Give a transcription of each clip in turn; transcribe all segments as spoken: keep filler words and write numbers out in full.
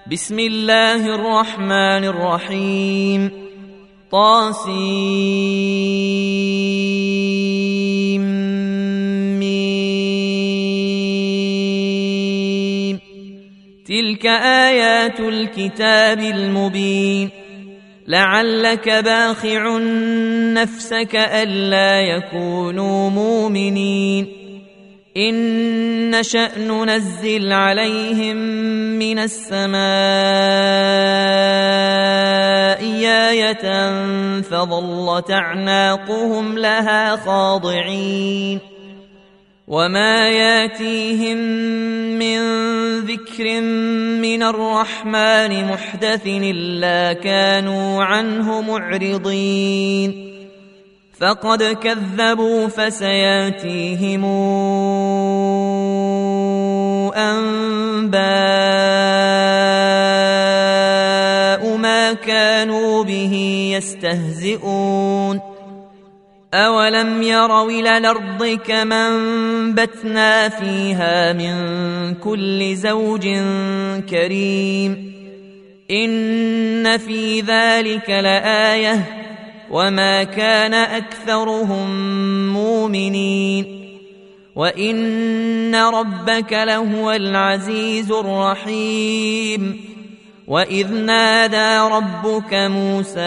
بسم الله الرحمن الرحيم. طاسيم ميم. تلك آيات الكتاب المبين. لعلك باخع نفسك ألا يكونوا مؤمنين إن نشأ ننزل عليهم من السماء آية فظلت أعناقهم لها خاضعين وما ياتيهم من ذكر من الرحمن محدث إلا كانوا عنه معرضين فقد كذبوا فسياتيهم أنباء ما كانوا به يستهزئون أولم يروا إلى الأرض كما أنبتنا فيها من كل زوج كريم إن في ذلك لآية وما كان أكثرهم مؤمنين وإن ربك لهو العزيز الرحيم وإذ نادى ربك موسى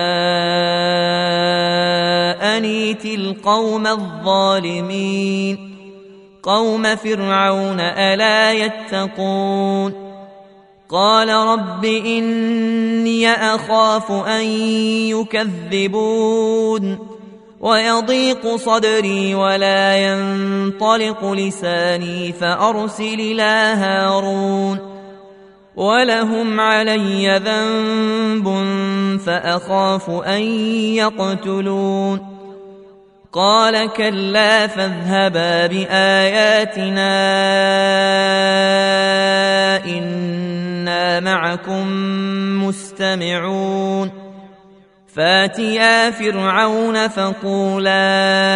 أن ائت القوم الظالمين قوم فرعون ألا يتقون قال رب إني أخاف أن يكذبون ويضيق صدري ولا ينطلق لساني فأرسل إلى هارون ولهم علي ذنب فأخاف أن يقتلون قال كلا فاذهبا بآياتنا إنا معكم مستمعون فاتيا فرعون فقولا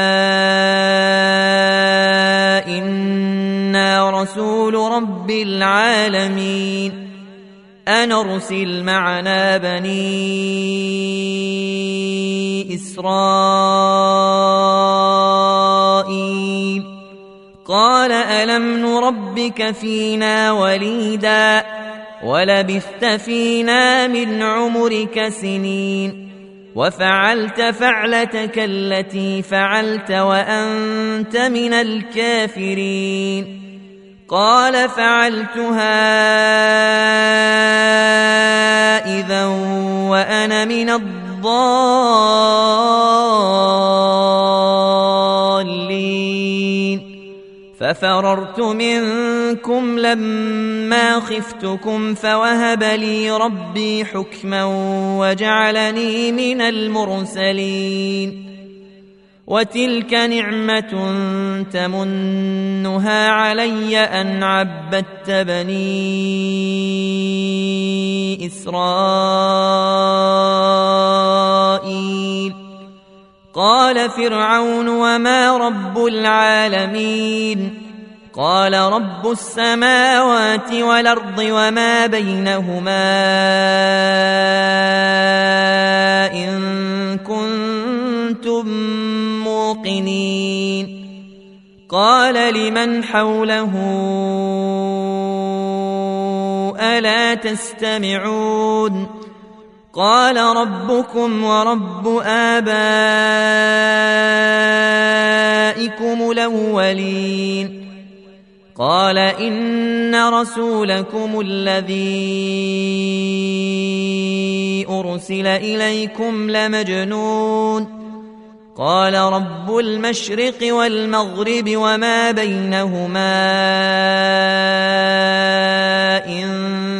إنا رسول رب العالمين أن أرسل معنا بني إسرائيل قال ألم نربك فينا وليدا ولبثت فينا من عمرك سنين وفعلت فعلتك التي فعلت وأنت من الكافرين قال فعلتها إذا وأنا من الضالين ففررت منكم لما خفتكم فوهب لي ربي حكما وجعلني من المرسلين وتلك نعمة تمنها علي أن عبدت بني إسرائيل قال فرعون وما رب العالمين قال رب السماوات والأرض وما بينهما إن كنتم موقنين قال لمن حوله ألا تستمعون قال ربكم ورب آبائكم الأولين قال إن رسولكم الذي أرسل إليكم لمجنون قال رب المشرق والمغرب وما بينهما إن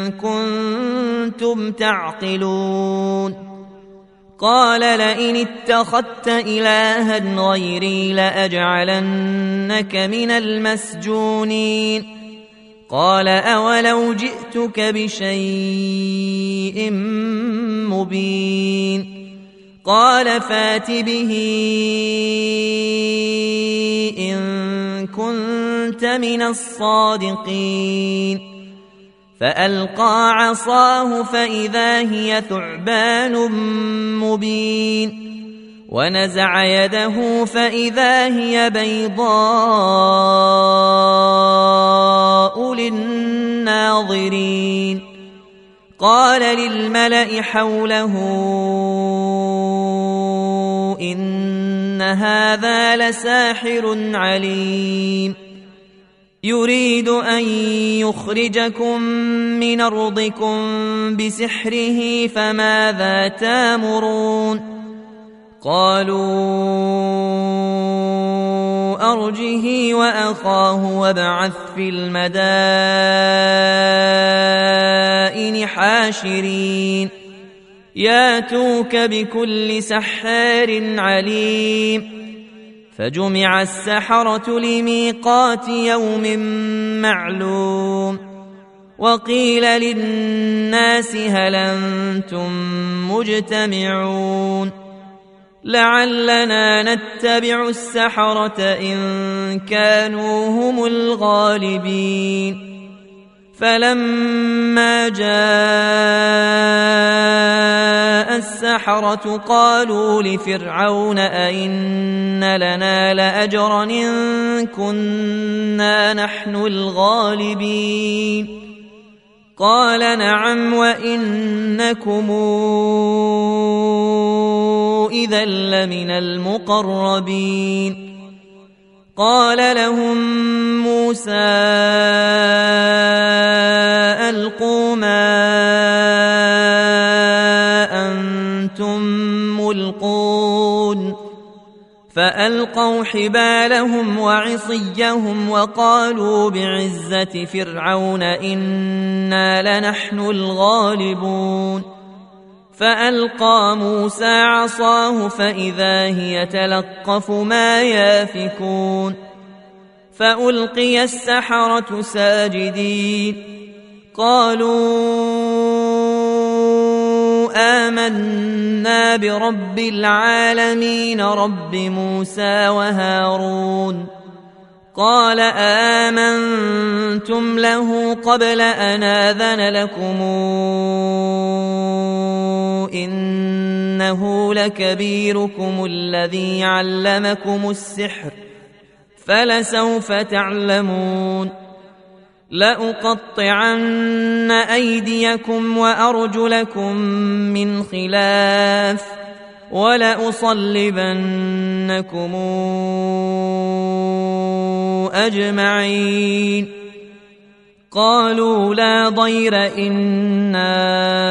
كنتم تعقلون قال لئن اتخذت إلها غيري لأجعلنك من المسجونين قال أولو جئتك بشيء مبين قال فات به إن كنت من الصادقين فألقى عصاه فإذا هي ثعبان مبين ونزع يده فإذا هي بيضاء للناظرين قال للملأ حوله إن هذا لساحر عليم يريد أن يخرجكم من أرضكم بسحره فماذا تامرون قالوا أرجه وأخاه وابعث في المدائن حاشرين ياتوك بكل سحار عليم فجمع السحرة لميقات يوم معلوم وقيل للناس هل أنتم مجتمعون لعلنا نتبع السحرة إن كانوا هم الغالبين فلما جاء السحرة قالوا لفرعون أئن لنا لأجرا إن كنا نحن الغالبين قال نعم وإنكم إذا لمن المقربين قال لهم موسى ألقوا ما أنتم ملقون فألقوا حبالهم وعصيهم وقالوا بعزة فرعون إنا لنحن الغالبون فألقى موسى عصاه فإذا هي تلقف ما يافكون فألقي السحرة ساجدين قالوا آمنا برب العالمين رب موسى وهارون قال آمنتم له قبل أن آذن لكم إنه لكبيركم الذي علمكم السحر فلسوف تعلمون لأقطعن أيديكم وأرجلكم من خلاف ولأصلبنكم أجمعين قالوا لا ضير إنا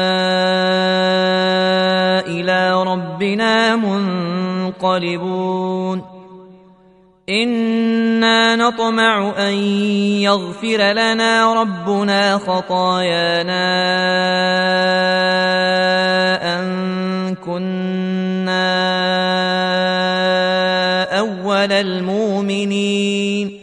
إلى ربنا منقلبون إنا نطمع أن يغفر لنا ربنا خطايانا أن كنا أول المؤمنين